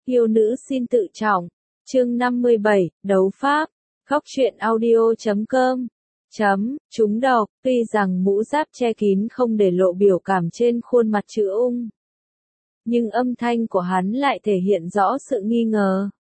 Yêu nữ xin tự trọng. Chương 57, đấu pháp. Góc truyện audio.com. Trúng độc. Tuy rằng mũ giáp che kín không để lộ biểu cảm trên khuôn mặt chữ ung, nhưng âm thanh của hắn lại thể hiện rõ sự nghi ngờ.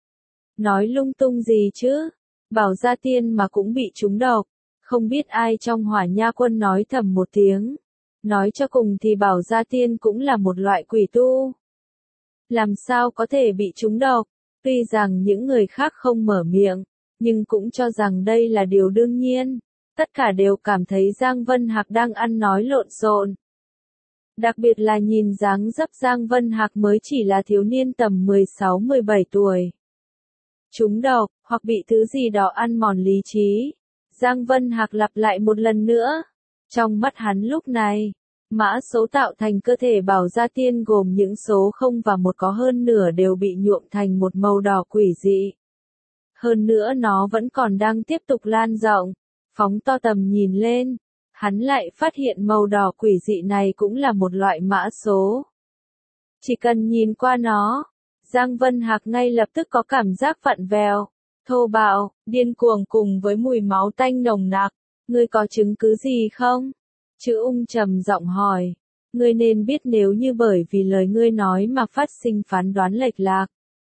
Nói lung tung gì chứ? Bảo Gia Tiên mà cũng bị trúng độc. Không biết ai trong Hỏa Nha Quân nói thầm một tiếng. Nói cho cùng thì Bảo Gia Tiên cũng là một loại quỷ tu. Làm sao có thể bị trúng độc? Tuy rằng những người khác không mở miệng, nhưng cũng cho rằng đây là điều đương nhiên. Tất cả đều cảm thấy Giang Vân Hạc đang ăn nói lộn xộn. Đặc biệt là nhìn dáng dấp Giang Vân Hạc mới chỉ là thiếu niên tầm 16-17 tuổi. Trúng độc, hoặc bị thứ gì đó ăn mòn lý trí. Giang Vân Hạc lặp lại một lần nữa. Trong mắt hắn lúc này, mã số tạo thành cơ thể Bảo Gia Tiên gồm những số 0 và 1 có hơn nửa đều bị nhuộm thành một màu đỏ quỷ dị. Hơn nữa nó vẫn còn đang tiếp tục lan rộng. Phóng to tầm nhìn lên, hắn lại phát hiện màu đỏ quỷ dị này cũng là một loại mã số. Chỉ cần nhìn qua nó, Giang Vân Hạc ngay lập tức có cảm giác vặn vẹo, thô bạo, điên cuồng cùng với mùi máu tanh nồng nặc. Ngươi có chứng cứ gì không? Chữ ung trầm giọng hỏi. Ngươi nên biết nếu như bởi vì lời ngươi nói mà phát sinh phán đoán lệch lạc,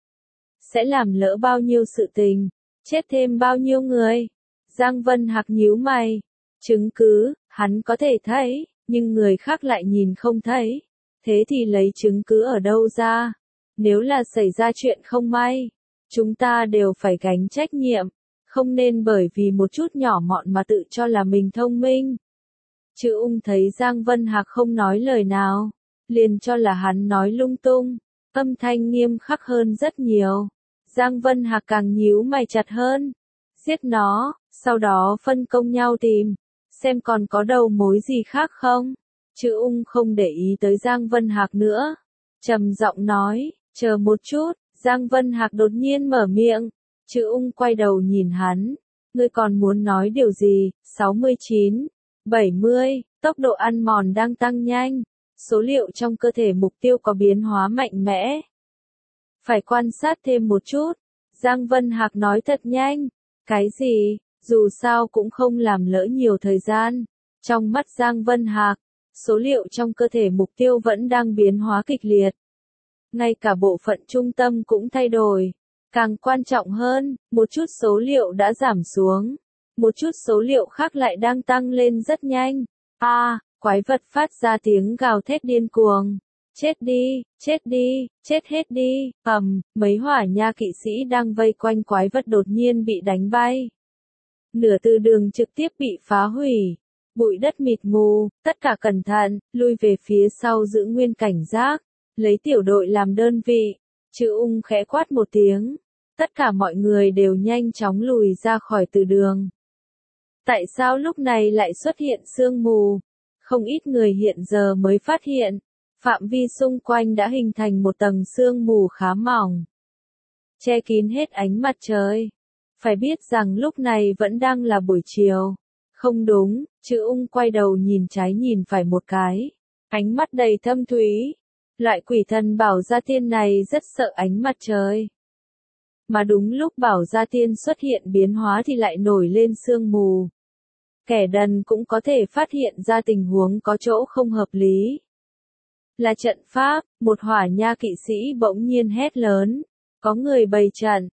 sẽ làm lỡ bao nhiêu sự tình, chết thêm bao nhiêu người. Giang Vân Hạc nhíu mày. Chứng cứ, hắn có thể thấy, nhưng người khác lại nhìn không thấy. Thế thì lấy chứng cứ ở đâu ra? Nếu là xảy ra chuyện không may, chúng ta đều phải gánh trách nhiệm. Không nên bởi vì một chút nhỏ mọn mà tự cho là mình thông minh. Chữ ung thấy Giang Vân Hạc không nói lời nào, liền cho là hắn nói lung tung. Âm thanh nghiêm khắc hơn rất nhiều. Giang Vân Hạc càng nhíu mày chặt hơn. Giết nó, sau đó phân công nhau tìm, xem còn có đầu mối gì khác không. Chữ ung không để ý tới Giang Vân Hạc nữa. Trầm giọng nói, chờ một chút. Giang Vân Hạc đột nhiên mở miệng. Chữ ung quay đầu nhìn hắn. Ngươi còn muốn nói điều gì? 69, 70, tốc độ ăn mòn đang tăng nhanh. Số liệu trong cơ thể mục tiêu có biến hóa mạnh mẽ. Phải quan sát thêm một chút. Giang Vân Hạc nói thật nhanh. Cái gì? Dù sao cũng không làm lỡ nhiều thời gian. Trong mắt Giang Vân Hạc, số liệu trong cơ thể mục tiêu vẫn đang biến hóa kịch liệt. Ngay cả bộ phận trung tâm cũng thay đổi. Càng quan trọng hơn, một chút số liệu đã giảm xuống. Một chút số liệu khác lại đang tăng lên rất nhanh. Quái vật phát ra tiếng gào thét điên cuồng. Chết đi, chết đi, chết hết đi. Mấy Hỏa Nha kỵ sĩ đang vây quanh quái vật đột nhiên bị đánh bay. Nửa từ đường trực tiếp bị phá hủy. Bụi đất mịt mù, tất cả cẩn thận, lui về phía sau giữ nguyên cảnh giác. Lấy tiểu đội làm đơn vị. Chữ ung khẽ quát một tiếng. Tất cả mọi người đều nhanh chóng lùi ra khỏi từ đường. Tại sao lúc này lại xuất hiện sương mù? Không ít người hiện giờ mới phát hiện. Phạm vi xung quanh đã hình thành một tầng sương mù khá mỏng, che kín hết ánh mặt trời. Phải biết rằng lúc này vẫn đang là buổi chiều. Không đúng, chữ ung quay đầu nhìn trái nhìn phải một cái. Ánh mắt đầy thâm thúy. Loại quỷ thần Bảo Gia Tiên này rất sợ ánh mặt trời. Mà đúng lúc Bảo Gia Tiên xuất hiện biến hóa thì lại nổi lên sương mù. Kẻ đần cũng có thể phát hiện ra tình huống có chỗ không hợp lý. Là trận pháp, một Hỏa Nha kỵ sĩ bỗng nhiên hét lớn. Có người bày trận,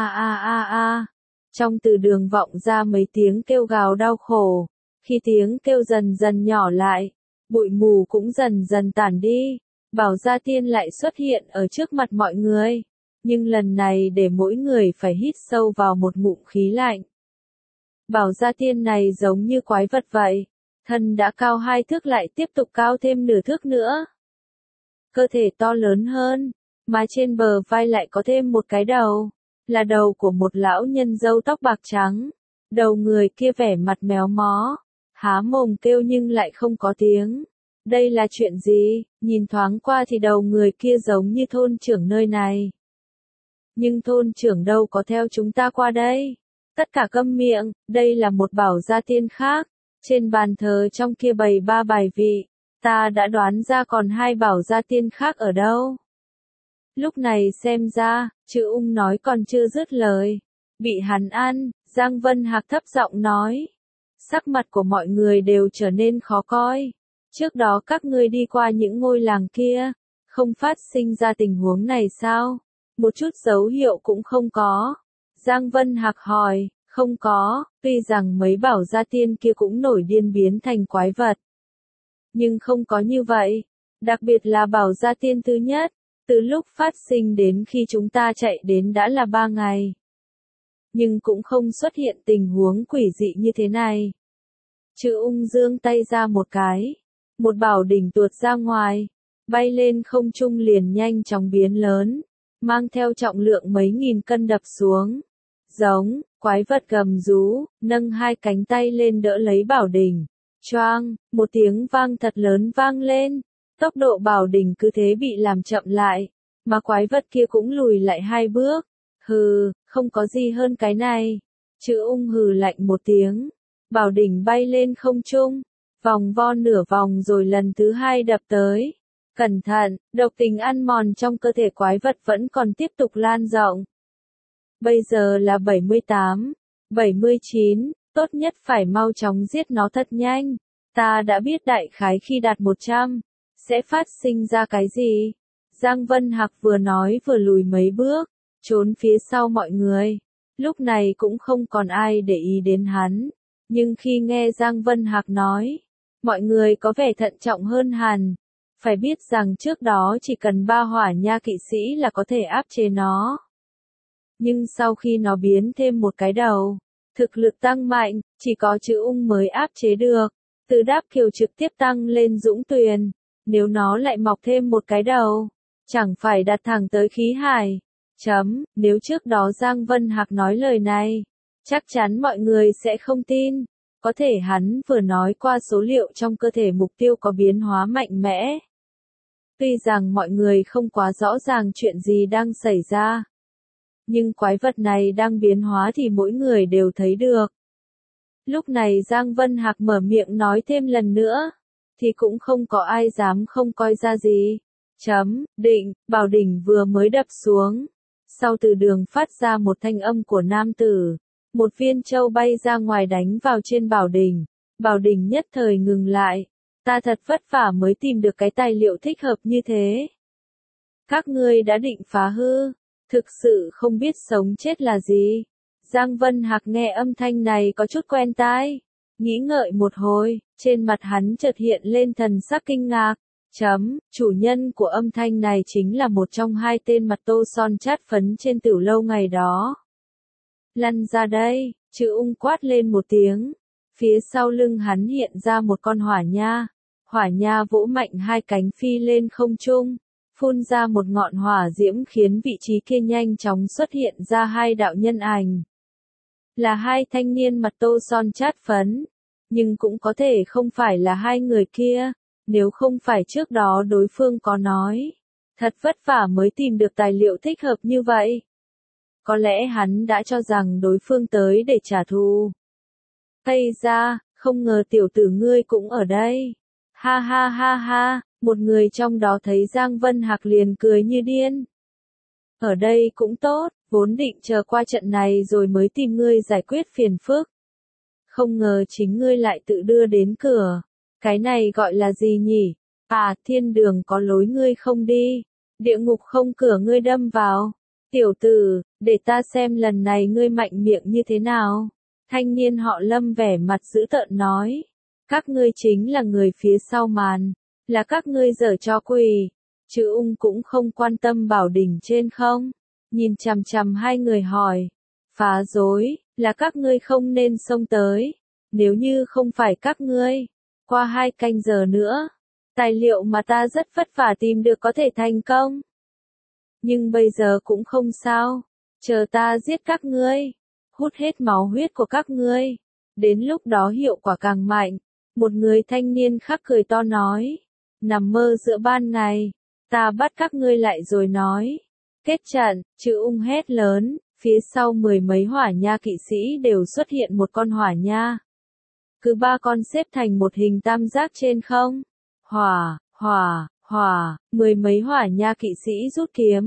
Trong từ đường vọng ra mấy tiếng kêu gào đau khổ. Khi tiếng kêu dần dần nhỏ lại, bụi mù cũng dần dần tản đi. Bảo Gia Tiên lại xuất hiện ở trước mặt mọi người. Nhưng lần này để mỗi người phải hít sâu vào một ngụm khí lạnh. Bảo Gia Tiên này giống như quái vật vậy. Thân đã cao 2 thước lại tiếp tục cao thêm nửa thước nữa. Cơ thể to lớn hơn, mà trên bờ vai lại có thêm một cái đầu. Là đầu của một lão nhân râu tóc bạc trắng. Đầu người kia vẻ mặt méo mó. Há mồm kêu nhưng lại không có tiếng. Đây là chuyện gì? Nhìn thoáng qua thì đầu người kia giống như thôn trưởng nơi này. Nhưng thôn trưởng đâu có theo chúng ta qua đây. Tất cả câm miệng, đây là một Bảo Gia Tiên khác. Trên bàn thờ trong kia bày 3 bài vị. Ta đã đoán ra còn 2 Bảo Gia Tiên khác ở đâu. Lúc này xem ra, chữ ung nói còn chưa dứt lời. Bị hắn ăn, Giang Vân Hạc thấp giọng nói. Sắc mặt của mọi người đều trở nên khó coi. Trước đó các ngươi đi qua những ngôi làng kia, không phát sinh ra tình huống này sao? Một chút dấu hiệu cũng không có. Giang Vân Hạc hỏi, không có, tuy rằng mấy bảo gia tiên kia cũng nổi điên biến thành quái vật. Nhưng không có như vậy. Đặc biệt là bảo gia tiên thứ nhất, từ lúc phát sinh đến khi chúng ta chạy đến đã là 3 ngày. Nhưng cũng không xuất hiện tình huống quỷ dị như thế này. Chữ ung giương tay ra một cái. Một bảo đỉnh tuột ra ngoài, bay lên không trung liền nhanh chóng biến lớn, mang theo trọng lượng mấy nghìn cân đập xuống. Giống, quái vật gầm rú, nâng hai cánh tay lên đỡ lấy bảo đỉnh. Choang, một tiếng vang thật lớn vang lên. Tốc độ bảo đỉnh cứ thế bị làm chậm lại, mà quái vật kia cũng lùi lại 2 bước. Hừ, không có gì hơn cái này. Chữ ung hừ lạnh một tiếng. Bảo đỉnh bay lên không trung, vòng vo nửa vòng rồi lần thứ 2 đập tới. Cẩn thận, độc tính ăn mòn trong cơ thể quái vật vẫn còn tiếp tục lan rộng. Bây giờ là 78, 79, tốt nhất phải mau chóng giết nó thật nhanh. Ta đã biết đại khái khi đạt 100, sẽ phát sinh ra cái gì. Giang Vân Hạc vừa nói vừa lùi mấy bước, trốn phía sau mọi người. Lúc này cũng không còn ai để ý đến hắn. Nhưng khi nghe Giang Vân Hạc nói, mọi người có vẻ thận trọng hơn hẳn. Phải biết rằng trước đó chỉ cần 3 hỏa nha kỵ sĩ là có thể áp chế nó. Nhưng sau khi nó biến thêm một cái đầu, thực lực tăng mạnh, chỉ có chữ ung mới áp chế được. Từ Đáp Kiều trực tiếp tăng lên Dũng Tuyền, nếu nó lại mọc thêm một cái đầu, chẳng phải đặt thẳng tới khí hải. Nếu trước đó Giang Vân Hạc nói lời này, chắc chắn mọi người sẽ không tin. Có thể hắn vừa nói qua số liệu trong cơ thể mục tiêu có biến hóa mạnh mẽ. Tuy rằng mọi người không quá rõ ràng chuyện gì đang xảy ra, nhưng quái vật này đang biến hóa thì mỗi người đều thấy được. Lúc này Giang Vân Hạc mở miệng nói thêm lần nữa, thì cũng không có ai dám không coi ra gì. Định, bảo đỉnh vừa mới đập xuống. Sau từ đường phát ra một thanh âm của nam tử. Một viên châu bay ra ngoài đánh vào trên bảo đỉnh. Bảo đỉnh nhất thời ngừng lại. Ta thật vất vả mới tìm được cái tài liệu thích hợp như thế. Các ngươi đã định phá hư. Thực sự không biết sống chết là gì. Giang Vân Hạc nghe âm thanh này có chút quen tai. Nghĩ ngợi một hồi, trên mặt hắn chợt hiện lên thần sắc kinh ngạc. Chủ nhân của âm thanh này chính là một trong 2 tên mặt tô son chát phấn trên tiểu lâu ngày đó. Lăn ra đây, chữ ung quát lên một tiếng. Phía sau lưng hắn hiện ra một con hỏa nha. Hỏa nha vỗ mạnh 2 cánh phi lên không trung, phun ra một ngọn hỏa diễm khiến vị trí kia nhanh chóng xuất hiện ra 2 đạo nhân ảnh. Là 2 thanh niên mặt tô son chát phấn, nhưng cũng có thể không phải là 2 người kia. Nếu không phải trước đó đối phương có nói, thật vất vả mới tìm được tài liệu thích hợp như vậy. Có lẽ hắn đã cho rằng đối phương tới để trả thù. Hay ra, không ngờ tiểu tử ngươi cũng ở đây. Ha ha ha ha, một người trong đó thấy Giang Vân Hạc liền cười như điên. Ở đây cũng tốt, vốn định chờ qua trận này rồi mới tìm ngươi giải quyết phiền phức. Không ngờ chính ngươi lại tự đưa đến cửa. Cái này gọi là gì nhỉ? À, thiên đường có lối ngươi không đi, địa ngục không cửa ngươi đâm vào. Tiểu tử, để ta xem lần này ngươi mạnh miệng như thế nào. Thanh niên họ Lâm vẻ mặt dữ tợn nói. Các ngươi chính là người phía sau màn, là các ngươi giở trò quỷ. Chữ ung cũng không quan tâm bảo đỉnh trên không. Nhìn chằm chằm 2 người hỏi. Phá rối, là các ngươi không nên xông tới. Nếu như không phải các ngươi, qua 2 canh giờ nữa, tài liệu mà ta rất vất vả tìm được có thể thành công. Nhưng bây giờ cũng không sao, chờ ta giết các ngươi, hút hết máu huyết của các ngươi, đến lúc đó hiệu quả càng mạnh. Một người thanh niên khác cười to nói, nằm mơ giữa ban ngày, ta bắt các ngươi lại rồi nói. Kết trận, chữ ung hét lớn, phía sau 10 mấy hỏa nha kỵ sĩ đều xuất hiện một con hỏa nha. Cứ 3 con xếp thành một hình tam giác trên không. Hỏa, 10 mấy hỏa nha kỵ sĩ rút kiếm,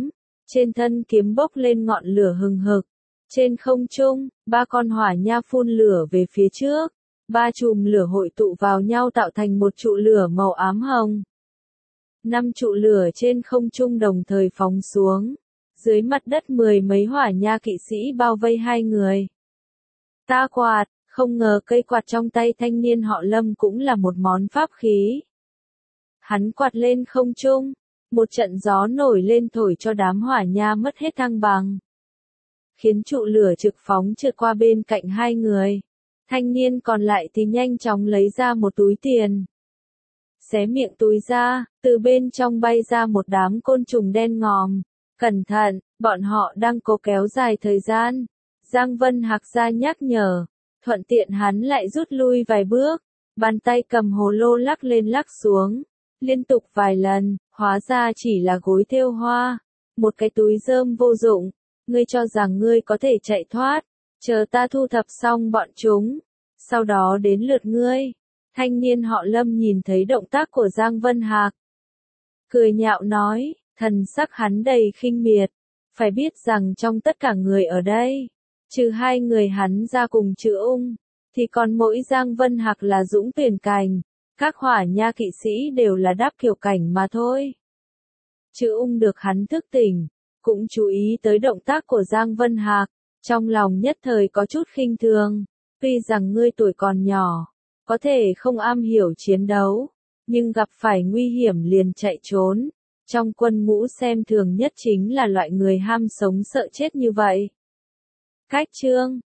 Trên thân kiếm bốc lên ngọn lửa hừng hực. Trên không trung, 3 con hỏa nha phun lửa về phía trước. 3 chùm lửa hội tụ vào nhau tạo thành một trụ lửa màu ám hồng. 5 trụ lửa trên không trung đồng thời phóng xuống. Dưới mặt đất 10 mấy hỏa nha kỵ sĩ bao vây 2 người. Ta quạt, không ngờ cây quạt trong tay thanh niên họ Lâm cũng là một món pháp khí. Hắn quạt lên không trung, một trận gió nổi lên thổi cho đám hỏa nha mất hết thăng bằng. Khiến trụ lửa trực phóng trượt qua bên cạnh 2 người. Thanh niên còn lại thì nhanh chóng lấy ra một túi tiền. Xé miệng túi ra, từ bên trong bay ra một đám côn trùng đen ngòm. Cẩn thận, bọn họ đang cố kéo dài thời gian. Giang Vân Hạc ra nhắc nhở. Thuận tiện hắn lại rút lui vài bước. Bàn tay cầm hồ lô lắc lên lắc xuống. Liên tục vài lần, hóa ra chỉ là gối thêu hoa. Một cái túi rơm vô dụng. Ngươi cho rằng ngươi có thể chạy thoát. Chờ ta thu thập xong bọn chúng. Sau đó đến lượt ngươi. Thanh niên họ Lâm nhìn thấy động tác của Giang Vân Hạc. Cười nhạo nói, thần sắc hắn đầy khinh miệt. Phải biết rằng trong tất cả người ở đây, trừ 2 người hắn ra cùng Trừ Ung, thì còn mỗi Giang Vân Hạc là dũng tuyển cành. Các hỏa nha kỵ sĩ đều là đáp kiểu cảnh mà thôi. Trừ Ung được hắn thức tỉnh, cũng chú ý tới động tác của Giang Vân Hạc. Trong lòng nhất thời có chút khinh thường. Tuy rằng ngươi tuổi còn nhỏ, có thể không am hiểu chiến đấu, nhưng gặp phải nguy hiểm liền chạy trốn. Trong quân ngũ xem thường nhất chính là loại người ham sống sợ chết như vậy. Cách chương